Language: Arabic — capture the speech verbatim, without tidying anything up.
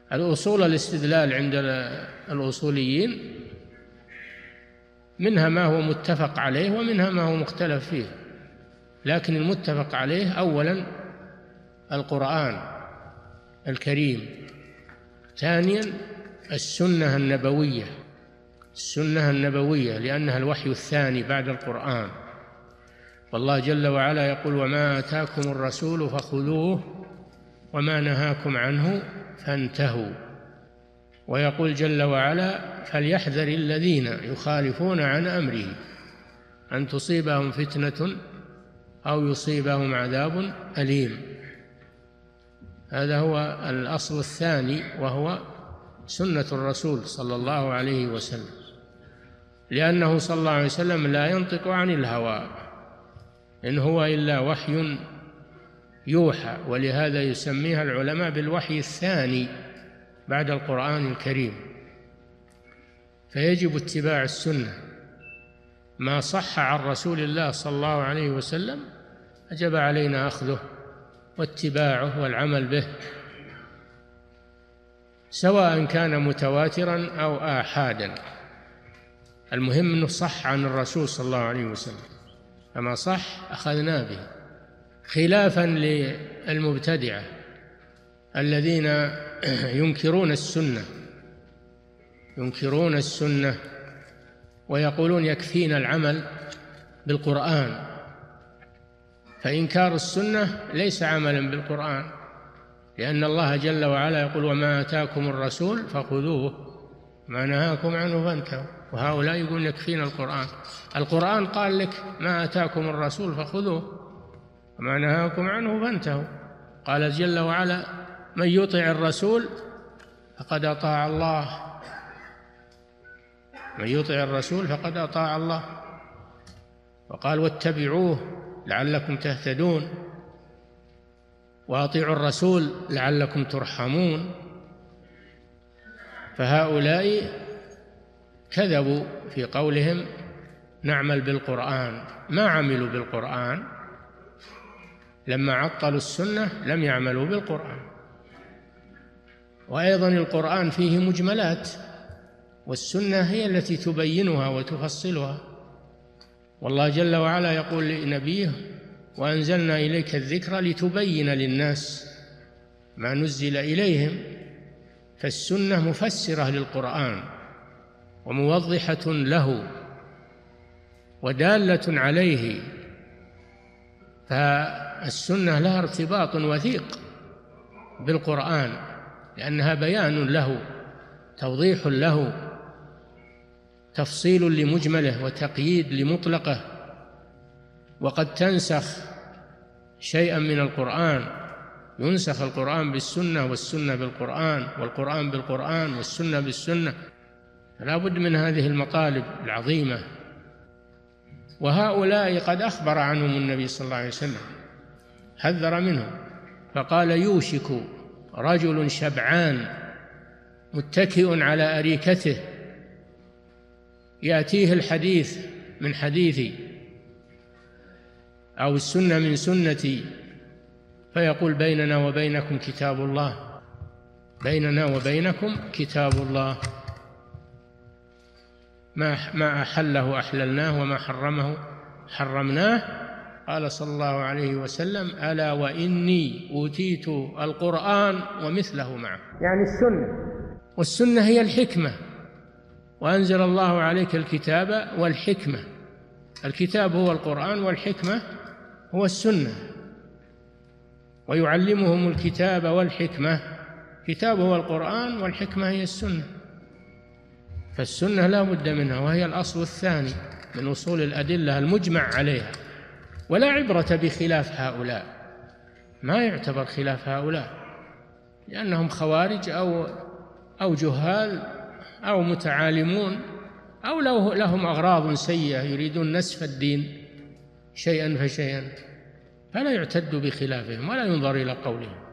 الأصول الاستدلال عند الأصوليين منها ما هو متفق عليه ومنها ما هو مختلف فيه، لكن المتفق عليه أولا القرآن الكريم، ثانيا السنة النبوية، السنة النبوية لأنها الوحي الثاني بعد القرآن. والله جل وعلا يقول: وما آتاكم الرسول فخذوه وما نهاكم عنه فانتهوا. ويقول جل وعلا: فليحذر الذين يخالفون عن أمره أن تصيبهم فتنة أو يصيبهم عذاب أليم. هذا هو الأصل الثاني، وهو سنة الرسول صلى الله عليه وسلم، لأنه صلى الله عليه وسلم لا ينطق عن الهوى، إن هو إلا وحي يوحى، ولهذا يسميها العلماء بالوحي الثاني بعد القرآن الكريم. فيجب اتباع السنة، ما صح عن رسول الله صلى الله عليه وسلم وجب علينا أخذه واتباعه والعمل به، سواء كان متواترا أو آحادا، المهم أنه صح عن الرسول صلى الله عليه وسلم، فما صح أخذنا به، خلافا للمبتدعة الذين ينكرون السنة ينكرون السنة ويقولون يكفينا العمل بالقرآن، فإنكار السنة ليس عملا بالقرآن، لأن الله جل وعلا يقول: وما آتاكم الرسول فخذوه ما نهاكم عنه فانتهوا. وهؤلاء يقول يكفينا القرآن. القرآن قال لك: ما آتاكم الرسول فخذوه وما نهاكم عنه فانتهوا. قال جل وعلا: من يطع الرسول فقد أطاع الله، من يطع الرسول فقد أطاع الله. وقال: واتبعوه لعلكم تهتدون، وأطيعوا الرسول لعلكم ترحمون. فهؤلاء كذبوا في قولهم نعمل بالقرآن، ما عملوا بالقرآن، لما عطلوا السنة لم يعملوا بالقرآن. وأيضا القرآن فيه مجملات، والسنة هي التي تبينها وتفصلها. والله جل وعلا يقول لنبيه: وأنزلنا إليك الذكر لتبين للناس ما نزل إليهم. فالسنة مفسرة للقرآن وموضحة له ودالة عليه، فالسنة لها ارتباط وثيق بالقرآن، لأنها بيان له، توضيح له، تفصيل لمجمله وتقييد لمطلقه. وقد تنسخ شيئا من القرآن، ينسخ القرآن بالسنة والسنة بالقرآن والقرآن بالقرآن والسنة بالسنة، فلا بد من هذه المطالب العظيمة. وهؤلاء قد أخبر عنهم النبي صلى الله عليه وسلم، حذر منهم، فقال: يوشك رجل شبعان متكئ على أريكته يأتيه الحديث من حديثي أو السنة من سنتي فيقول: بيننا وبينكم كتاب الله، بيننا وبينكم كتاب الله، ما ما أحله أحللناه وما حرمه حرمناه. قال صلى الله عليه وسلم: ألا وإني أوتيت القرآن ومثله معه، يعني السنة، والسنة هي الحكمة. وأنزل الله عليك الكتاب والحكمة، الكتاب هو القرآن والحكمة هو السنة. ويعلمهم الكتاب والحكمة، كتاب هو القرآن والحكمة هي السنة. فالسنة لا بد منها، وهي الأصل الثاني من أصول الأدلة المجمع عليها. ولا عبرة بخلاف هؤلاء، ما يعتبر خلاف هؤلاء، لأنهم خوارج أو أو جهال أو متعالمون أو لهم أغراض سيئة يريدون نسف الدين شيئا فشيئا، فلا يعتد بخلافهم ولا ينظر إلى قولهم.